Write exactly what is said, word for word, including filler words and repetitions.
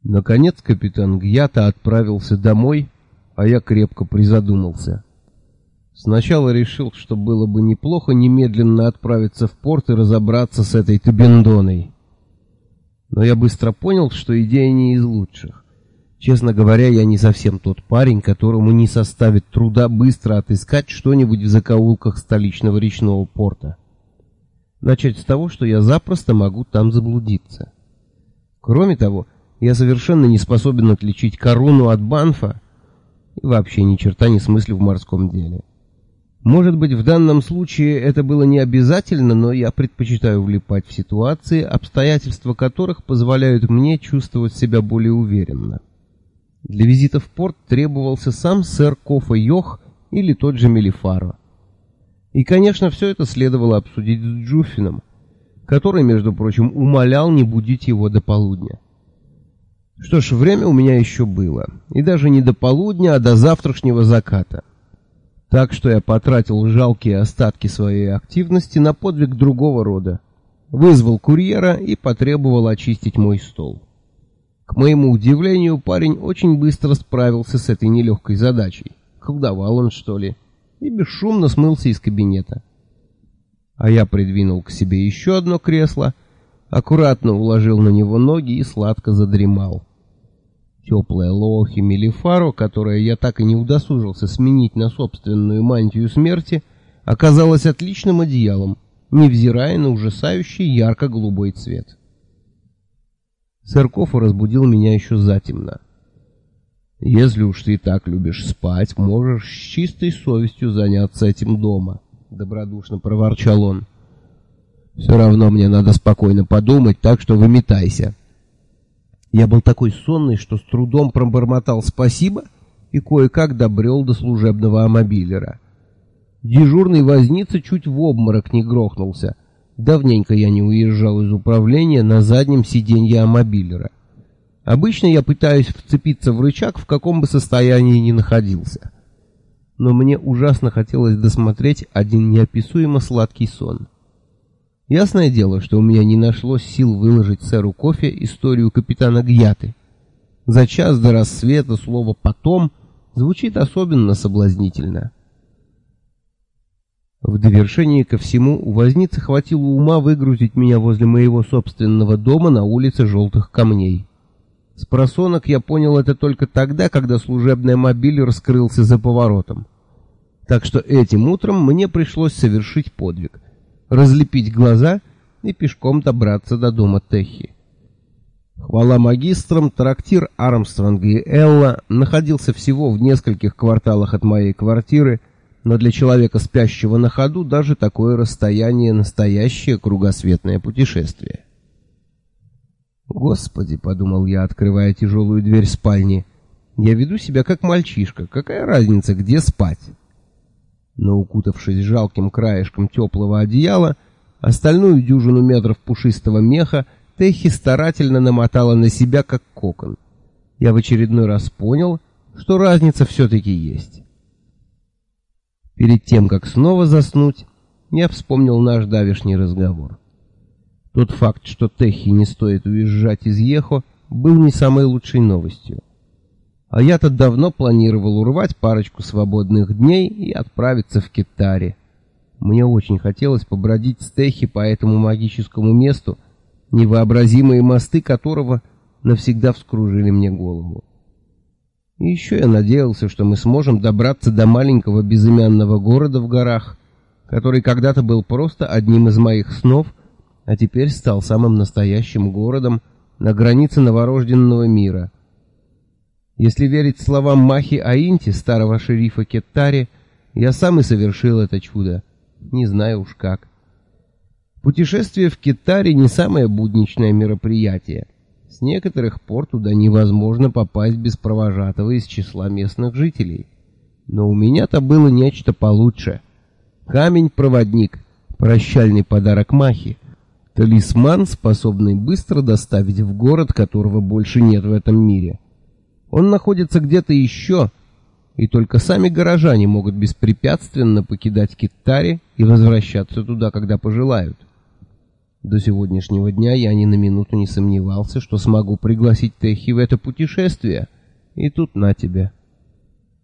Наконец капитан Гьята отправился домой, а я крепко призадумался. Сначала решил, что было бы неплохо немедленно отправиться в порт и разобраться с этой Табендоной. Но я быстро понял, что идея не из лучших. Честно говоря, я не совсем тот парень, которому не составит труда быстро отыскать что-нибудь в закоулках столичного речного порта. Начать с того, что я запросто могу там заблудиться. Кроме того, я совершенно не способен отличить Коруну от Банфа и вообще ни черта не смыслю в морском деле. Может быть, в данном случае это было не обязательно, но я предпочитаю влипать в ситуации, обстоятельства которых позволяют мне чувствовать себя более уверенно. Для визита в порт требовался сам сэр Кофа Йох или тот же Мелифаро. И, конечно, все это следовало обсудить с Джуффином, который, между прочим, умолял не будить его до полудня. Что ж, время у меня еще было, и даже не до полудня, а до завтрашнего заката. Так что я потратил жалкие остатки своей активности на подвиг другого рода. Вызвал курьера и потребовал очистить мой стол. К моему удивлению, парень очень быстро справился с этой нелегкой задачей. Колдовал он, что ли, и бесшумно смылся из кабинета. А я придвинул к себе еще одно кресло, аккуратно уложил на него ноги и сладко задремал. Теплая лоохи Мелифаро, которое я так и не удосужился сменить на собственную мантию смерти, оказалась отличным одеялом, невзирая на ужасающий ярко-голубой цвет. Сэр Кофа разбудил меня еще затемно. «Если уж ты так любишь спать, можешь с чистой совестью заняться этим дома», — добродушно проворчал он. «Все равно мне надо спокойно подумать, так что выметайся». Я был такой сонный, что с трудом пробормотал «спасибо» и кое-как добрел до служебного амобилера. Дежурный возница чуть в обморок не грохнулся. Давненько я не уезжал из управления на заднем сиденье амобилера. Обычно я пытаюсь вцепиться в рычаг, в каком бы состоянии ни находился. Но мне ужасно хотелось досмотреть один неописуемо сладкий сон. Ясное дело, что у меня не нашлось сил выложить сэру Кофе историю капитана Гьяты. За час до рассвета слово «потом» звучит особенно соблазнительно. В довершение ко всему у возницы хватило ума выгрузить меня возле моего собственного дома на улице Желтых Камней. Спросонок я понял это только тогда, когда служебный мобиль раскрылся за поворотом. Так что этим утром мне пришлось совершить подвиг — разлепить глаза и пешком добраться до дома Техи. Хвала магистрам, трактир Армстронга и Элла находился всего в нескольких кварталах от моей квартиры, но для человека, спящего на ходу, даже такое расстояние — настоящее кругосветное путешествие. «Господи», — подумал я, открывая тяжелую дверь спальни, — «я веду себя как мальчишка, какая разница, где спать?» Но, укутавшись жалким краешком теплого одеяла, остальную дюжину метров пушистого меха Техи старательно намотала на себя, как кокон. Я в очередной раз понял, что разница все-таки есть. Перед тем, как снова заснуть, я вспомнил наш давешний разговор. Тот факт, что Техи не стоит уезжать из Ехо, был не самой лучшей новостью. А я-то давно планировал урвать парочку свободных дней и отправиться в Китари. Мне очень хотелось побродить с Техи по этому магическому месту, невообразимые мосты которого навсегда вскружили мне голову. И еще я надеялся, что мы сможем добраться до маленького безымянного города в горах, который когда-то был просто одним из моих снов, а теперь стал самым настоящим городом на границе новорожденного мира. Если верить словам Махи Аинти, старого шерифа Кеттари, я сам и совершил это чудо. Не знаю уж как. Путешествие в Кеттари не самое будничное мероприятие. С некоторых пор туда невозможно попасть без провожатого из числа местных жителей. Но у меня-то было нечто получше. Камень-проводник, прощальный подарок Махи. Талисман, способный быстро доставить в город, которого больше нет в этом мире. Он находится где-то еще, и только сами горожане могут беспрепятственно покидать Киттари и возвращаться туда, когда пожелают. До сегодняшнего дня я ни на минуту не сомневался, что смогу пригласить Техи в это путешествие. И тут на тебе.